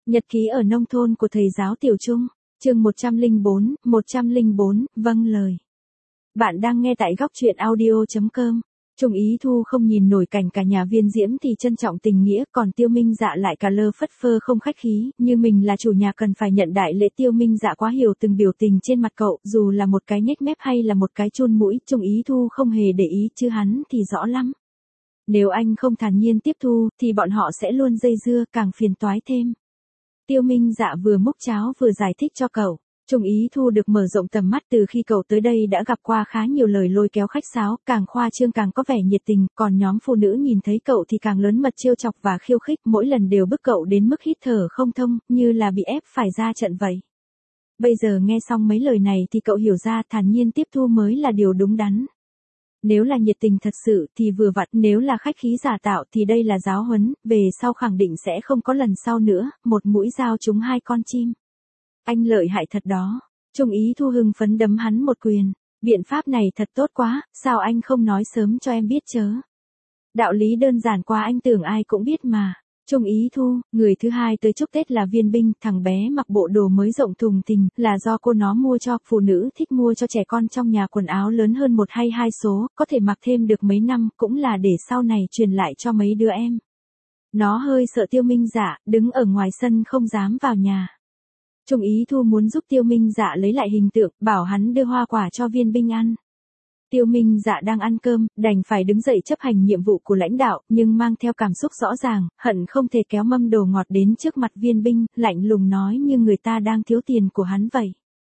Nhật ký ở nông thôn của thầy giáo Tiểu Trung, chương 104, vâng lời. Bạn đang nghe tại góc truyện audio.com. Trung Ý Thu không nhìn nổi cảnh cả nhà Viên Diễm thì trân trọng tình nghĩa, còn Tiêu Minh Dạ lại cả lơ phất phơ không khách khí, như mình là chủ nhà cần phải nhận đại lễ. Tiêu Minh Dạ quá hiểu từng biểu tình trên mặt cậu, dù là một cái nhếch mép hay là một cái chun mũi, Trung Ý Thu không hề để ý, chứ hắn thì rõ lắm. Nếu anh không thản nhiên tiếp thu, thì bọn họ sẽ luôn dây dưa, càng phiền toái thêm. Tiêu Minh Dạ vừa múc cháo vừa giải thích cho cậu. Trung Ý Thu được mở rộng tầm mắt từ khi cậu tới đây đã gặp qua khá nhiều lời lôi kéo khách sáo, càng khoa trương càng có vẻ nhiệt tình, còn nhóm phụ nữ nhìn thấy cậu thì càng lớn mật trêu chọc và khiêu khích, mỗi lần đều bức cậu đến mức hít thở không thông, như là bị ép phải ra trận vậy. Bây giờ nghe xong mấy lời này thì cậu hiểu ra thản nhiên tiếp thu mới là điều đúng đắn. Nếu là nhiệt tình thật sự thì vừa vặn, nếu là khách khí giả tạo thì đây là giáo huấn, về sau khẳng định sẽ không có lần sau nữa, một mũi dao trúng hai con chim. Anh lợi hại thật đó. Trung Ý Thu hưng phấn đấm hắn một quyền. Biện pháp này thật tốt quá, sao anh không nói sớm cho em biết chớ. Đạo lý đơn giản quá, anh tưởng ai cũng biết mà. Trung Ý Thu, người thứ hai tới chúc Tết là Viên Binh, thằng bé mặc bộ đồ mới rộng thùng thình, là do cô nó mua cho. Phụ nữ thích mua cho trẻ con trong nhà quần áo lớn hơn 1 hay 2 số, có thể mặc thêm được mấy năm, cũng là để sau này truyền lại cho mấy đứa em. Nó hơi sợ Tiêu Minh Dạ, đứng ở ngoài sân không dám vào nhà. Trung Ý Thu muốn giúp Tiêu Minh Dạ lấy lại hình tượng, bảo hắn đưa hoa quả cho Viên Binh ăn. Tiêu Minh Dạ đang ăn cơm, đành phải đứng dậy chấp hành nhiệm vụ của lãnh đạo, nhưng mang theo cảm xúc rõ ràng, hận không thể kéo mâm đồ ngọt đến trước mặt Viên Binh, lạnh lùng nói như người ta đang thiếu tiền của hắn vậy.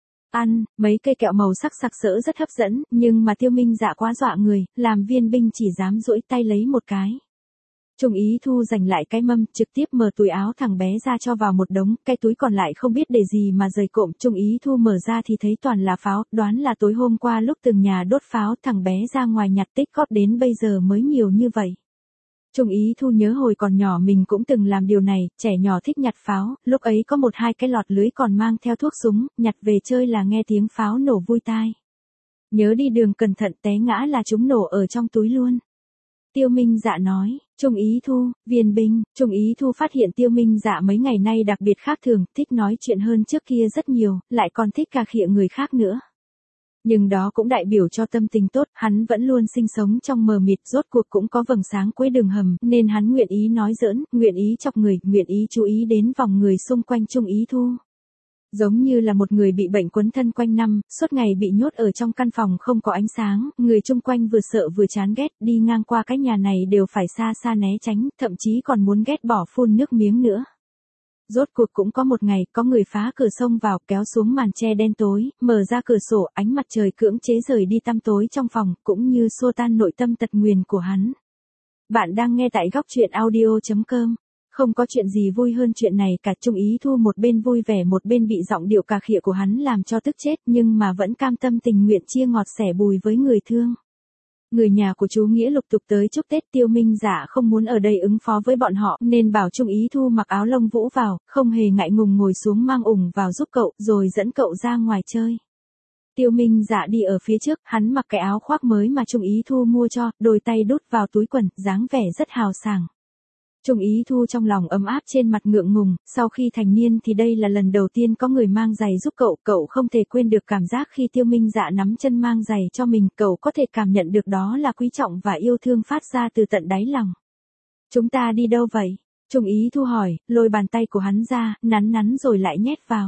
Ăn, mấy cây kẹo màu sắc sặc sỡ rất hấp dẫn, nhưng mà Tiêu Minh Dạ quá dọa người, làm Viên Binh chỉ dám duỗi tay lấy một cái. Trung Ý Thu giành lại cái mâm, trực tiếp mở túi áo thằng bé ra cho vào một đống, cái túi còn lại không biết để gì mà rời cộm. Trung Ý Thu mở ra thì thấy toàn là pháo, đoán là tối hôm qua lúc từng nhà đốt pháo thằng bé ra ngoài nhặt tích góp đến bây giờ mới nhiều như vậy. Trung Ý Thu nhớ hồi còn nhỏ mình cũng từng làm điều này, trẻ nhỏ thích nhặt pháo, lúc ấy có 1-2 cái lọt lưới còn mang theo thuốc súng, nhặt về chơi là nghe tiếng pháo nổ vui tai. Nhớ đi đường cẩn thận, té ngã là chúng nổ ở trong túi luôn. Tiêu Minh Dạ nói. Trung Ý Thu, Viên Binh. Trung Ý Thu phát hiện Tiêu Minh Dạ mấy ngày nay đặc biệt khác thường, thích nói chuyện hơn trước kia rất nhiều, lại còn thích cà khịa người khác nữa. Nhưng đó cũng đại biểu cho tâm tình tốt, hắn vẫn luôn sinh sống trong mờ mịt, rốt cuộc cũng có vầng sáng cuối đường hầm, nên hắn nguyện ý nói giỡn, nguyện ý chọc người, nguyện ý chú ý đến vòng người xung quanh Trung Ý Thu. Giống như là một người bị bệnh quấn thân quanh năm, suốt ngày bị nhốt ở trong căn phòng không có ánh sáng, người chung quanh vừa sợ vừa chán ghét, đi ngang qua cái nhà này đều phải xa xa né tránh, thậm chí còn muốn ghét bỏ phun nước miếng nữa. Rốt cuộc cũng có một ngày, có người phá cửa xông vào, kéo xuống màn che đen tối, mở ra cửa sổ, ánh mặt trời cưỡng chế rời đi tăm tối trong phòng, cũng như xua tan nội tâm tật nguyền của hắn. Bạn đang nghe tại góc truyện audio.com. Không có chuyện gì vui hơn chuyện này cả. Trung Ý Thu một bên vui vẻ một bên bị giọng điệu cà khịa của hắn làm cho tức chết, nhưng mà vẫn cam tâm tình nguyện chia ngọt sẻ bùi với người thương. Người nhà của chú Nghĩa lục tục tới chúc Tết. Tiêu Minh Dạ không muốn ở đây ứng phó với bọn họ, nên bảo Trung Ý Thu mặc áo lông vũ vào, không hề ngại ngùng ngồi xuống mang ủng vào giúp cậu, rồi dẫn cậu ra ngoài chơi. Tiêu Minh Dạ đi ở phía trước, hắn mặc cái áo khoác mới mà Trung Ý Thu mua cho, đôi tay đút vào túi quần, dáng vẻ rất hào sảng. Trung Ý Thu trong lòng ấm áp trên mặt ngượng ngùng, sau khi thành niên thì đây là lần đầu tiên có người mang giày giúp cậu, cậu không thể quên được cảm giác khi Tiêu Minh Dạ nắm chân mang giày cho mình, cậu có thể cảm nhận được đó là quý trọng và yêu thương phát ra từ tận đáy lòng. Chúng ta đi đâu vậy? Trung Ý Thu hỏi, lôi bàn tay của hắn ra, nắn rồi lại nhét vào.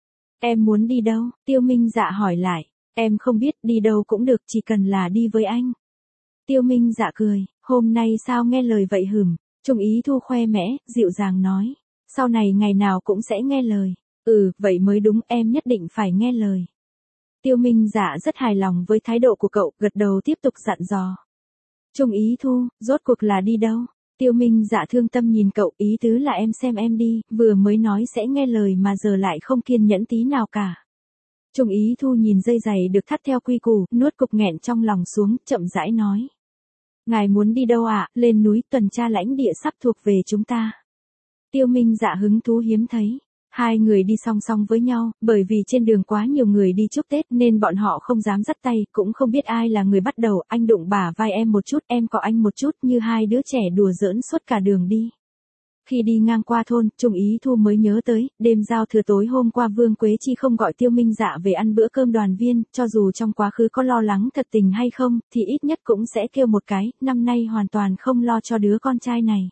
Em muốn đi đâu? Tiêu Minh Dạ hỏi lại. Em không biết, đi đâu cũng được, chỉ cần là đi với anh. Tiêu Minh Dạ cười, hôm nay sao nghe lời vậy hửm? Trung Ý Thu khoe mẽ, dịu dàng nói. Sau này ngày nào cũng sẽ nghe lời. Vậy mới đúng, em nhất định phải nghe lời. Tiêu Minh Dạ rất hài lòng với thái độ của cậu, gật đầu tiếp tục dặn dò. Trung Ý Thu, rốt cuộc là đi đâu? Tiêu Minh Dạ thương tâm nhìn cậu, ý tứ là em xem em đi, vừa mới nói sẽ nghe lời mà giờ lại không kiên nhẫn tí nào cả. Trung Ý Thu nhìn dây giày được thắt theo quy củ, nuốt cục nghẹn trong lòng xuống, chậm rãi nói. Ngài muốn đi đâu ạ? Lên núi, tuần tra lãnh địa sắp thuộc về chúng ta. Tiêu Minh Dạ hứng thú hiếm thấy. Hai người đi song song với nhau, bởi vì trên đường quá nhiều người đi chúc Tết nên bọn họ không dám dắt tay, cũng không biết ai là người bắt đầu. Anh đụng bả vai em một chút, em cọ anh một chút, như hai đứa trẻ đùa giỡn suốt cả đường đi. Khi đi ngang qua thôn, Trung Ý Thu mới nhớ tới, đêm giao thừa tối hôm qua Vương Quế Chi không gọi Tiêu Minh Dạ về ăn bữa cơm đoàn viên, cho dù trong quá khứ có lo lắng thật tình hay không, thì ít nhất cũng sẽ kêu một cái, năm nay hoàn toàn không lo cho đứa con trai này.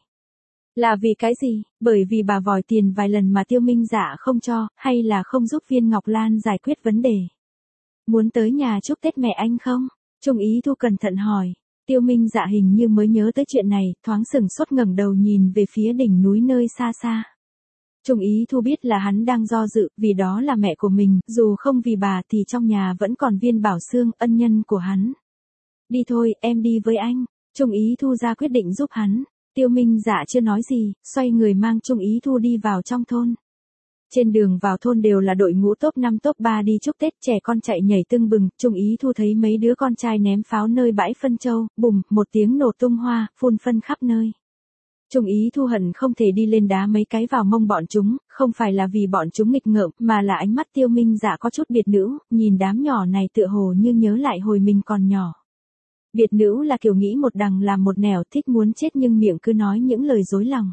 Là vì cái gì? Bởi vì bà vòi tiền vài lần mà Tiêu Minh Dạ không cho, hay là không giúp Viên Ngọc Lan giải quyết vấn đề? Muốn tới nhà chúc Tết mẹ anh không? Trung Ý Thu cẩn thận hỏi. Tiêu Minh Dạ hình như mới nhớ tới chuyện này, thoáng sừng sốt ngẩng đầu nhìn về phía đỉnh núi nơi xa xa. Trung Ý Thu biết là hắn đang do dự, vì đó là mẹ của mình, dù không vì bà thì trong nhà vẫn còn Viên Bảo Xương, ân nhân của hắn. Đi thôi, em đi với anh. Trung Ý Thu ra quyết định giúp hắn. Tiêu Minh Dạ chưa nói gì, xoay người mang Trung Ý Thu đi vào trong thôn. Trên đường vào thôn đều là đội ngũ top 5 top 3 đi chúc Tết, trẻ con chạy nhảy tưng bừng, Trung Ý Thu thấy mấy đứa con trai ném pháo nơi bãi phân châu, bùm, một tiếng nổ tung hoa, phun phân khắp nơi. Trung Ý Thu hận không thể đi lên đá mấy cái vào mông bọn chúng, không phải là vì bọn chúng nghịch ngợm, mà là ánh mắt Tiêu Minh Dạ có chút biệt nữ, nhìn đám nhỏ này tựa hồ như nhớ lại hồi mình còn nhỏ. Biệt nữ là kiểu nghĩ một đằng làm một nẻo, thích muốn chết nhưng miệng cứ nói những lời dối lòng.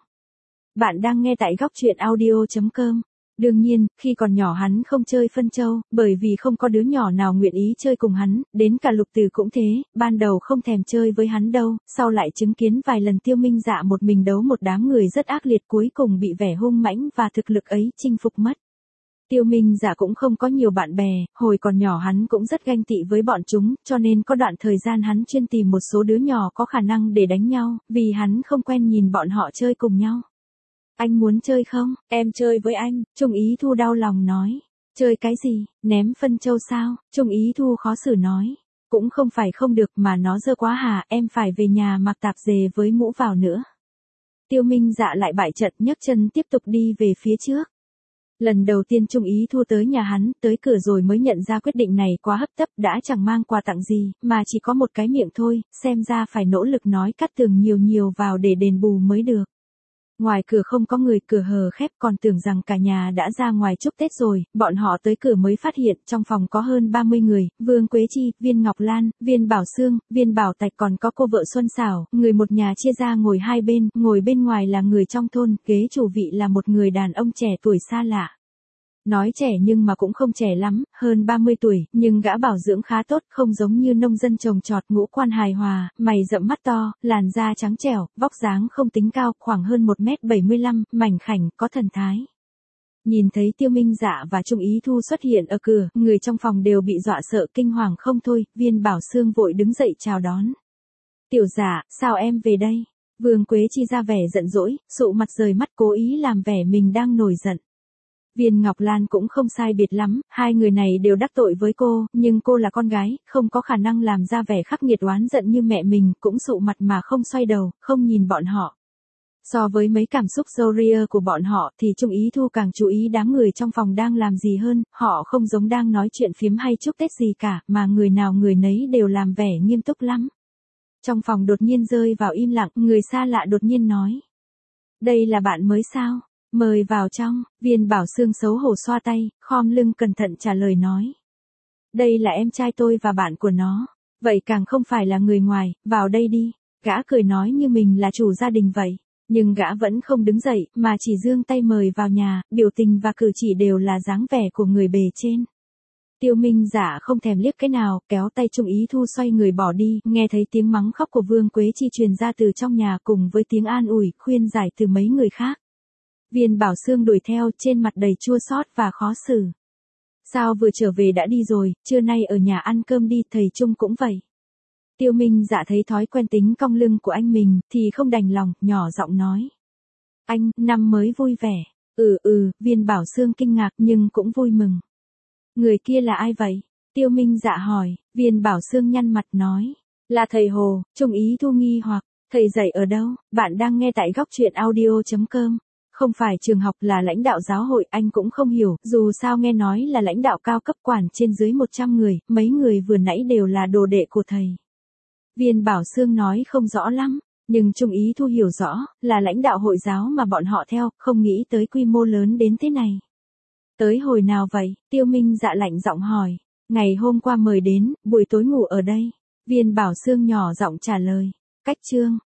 Bạn đang nghe tại góc truyện audio.com. Đương nhiên, khi còn nhỏ hắn không chơi phân châu, bởi vì không có đứa nhỏ nào nguyện ý chơi cùng hắn, đến cả Lục Từ cũng thế, ban đầu không thèm chơi với hắn đâu, sau lại chứng kiến vài lần Tiêu Minh Dạ một mình đấu một đám người rất ác liệt, cuối cùng bị vẻ hung mãnh và thực lực ấy chinh phục mất. Tiêu Minh Dạ cũng không có nhiều bạn bè, hồi còn nhỏ hắn cũng rất ganh tị với bọn chúng, cho nên có đoạn thời gian hắn chuyên tìm một số đứa nhỏ có khả năng để đánh nhau, vì hắn không quen nhìn bọn họ chơi cùng nhau. Anh muốn chơi không? Em chơi với anh, Trung Ý Thu đau lòng nói. Chơi cái gì? Ném phân châu sao? Trung Ý Thu khó xử nói. Cũng không phải không được mà nó dơ quá hà, em phải về nhà mặc tạp dề với mũ vào nữa. Tiêu Minh Dạ lại bại trận, nhấc chân tiếp tục đi về phía trước. Lần đầu tiên Trung Ý Thu tới nhà hắn, tới cửa rồi mới nhận ra quyết định này quá hấp tấp, đã chẳng mang quà tặng gì, mà chỉ có một cái miệng thôi, xem ra phải nỗ lực nói cắt tường nhiều vào để đền bù mới được. Ngoài cửa không có người, cửa hờ khép, còn tưởng rằng cả nhà đã ra ngoài chúc Tết rồi, bọn họ tới cửa mới phát hiện trong phòng có hơn 30 người, Vương Quế Chi, Viên Ngọc Lan, Viên Bảo Xương, Viên Bảo Tạch, còn có cô vợ Xuân Xảo, người một nhà chia ra ngồi hai bên, ngồi bên ngoài là người trong thôn, ghế chủ vị là một người đàn ông trẻ tuổi xa lạ. Nói trẻ nhưng mà cũng không trẻ lắm, hơn 30 tuổi, nhưng gã bảo dưỡng khá tốt, không giống như nông dân trồng trọt, ngũ quan hài hòa, mày rậm mắt to, làn da trắng trẻo, vóc dáng không tính cao, khoảng hơn 1m75, mảnh khảnh, có thần thái. Nhìn thấy Tiêu Minh Dạ và Trung Ý Thu xuất hiện ở cửa, người trong phòng đều bị dọa sợ kinh hoàng không thôi, Viên Bảo Xương vội đứng dậy chào đón. Tiểu Dạ, sao em về đây? Vương Quế Chi ra vẻ giận dỗi, sụ mặt rời mắt cố ý làm vẻ mình đang nổi giận. Viên Ngọc Lan cũng không sai biệt lắm, hai người này đều đắc tội với cô, nhưng cô là con gái, không có khả năng làm ra vẻ khắc nghiệt oán giận như mẹ mình, cũng sụ mặt mà không xoay đầu, không nhìn bọn họ. So với mấy cảm xúc râu ria của bọn họ thì Trung Ý Thu càng chú ý đám người trong phòng đang làm gì hơn, họ không giống đang nói chuyện phiếm hay chúc Tết gì cả, mà người nào người nấy đều làm vẻ nghiêm túc lắm. Trong phòng đột nhiên rơi vào im lặng, người xa lạ đột nhiên nói. Đây là bạn mới sao? Mời vào trong, Viên Bảo Xương xấu hổ xoa tay, khom lưng cẩn thận trả lời nói. Đây là em trai tôi và bạn của nó, vậy càng không phải là người ngoài, vào đây đi. Gã cười nói như mình là chủ gia đình vậy, nhưng gã vẫn không đứng dậy, mà chỉ giương tay mời vào nhà, biểu tình và cử chỉ đều là dáng vẻ của người bề trên. Tiêu Minh Dạ không thèm liếc cái nào, kéo tay Trung Ý Thu xoay người bỏ đi, nghe thấy tiếng mắng khóc của Vương Quế Chi truyền ra từ trong nhà cùng với tiếng an ủi, khuyên giải từ mấy người khác. Viên Bảo Xương đuổi theo, trên mặt đầy chua xót và khó xử. Sao vừa trở về đã đi rồi, trưa nay ở nhà ăn cơm đi, thầy Trung cũng vậy. Tiêu Minh Dạ thấy thói quen tính cong lưng của anh mình, thì không đành lòng, nhỏ giọng nói. Anh, năm mới vui vẻ. Viên Bảo Xương kinh ngạc nhưng cũng vui mừng. Người kia là ai vậy? Tiêu Minh Dạ hỏi, Viên Bảo Xương nhăn mặt nói. Là thầy Hồ. Trung Ý Thu nghi hoặc, thầy dạy ở đâu? Bạn đang nghe tại góc truyện audio.com. Không phải trường học, là lãnh đạo giáo hội, anh cũng không hiểu, dù sao nghe nói là lãnh đạo cao cấp quản trên dưới 100 người, mấy người vừa nãy đều là đồ đệ của thầy. Viên Bảo Xương nói không rõ lắm, nhưng Trung Ý Thu hiểu rõ, là lãnh đạo hội giáo mà bọn họ theo, không nghĩ tới quy mô lớn đến thế này. Tới hồi nào vậy? Tiêu Minh Dạ lạnh giọng hỏi. Ngày hôm qua mời đến, buổi tối ngủ ở đây. Viên Bảo Xương nhỏ giọng trả lời. Cách chương.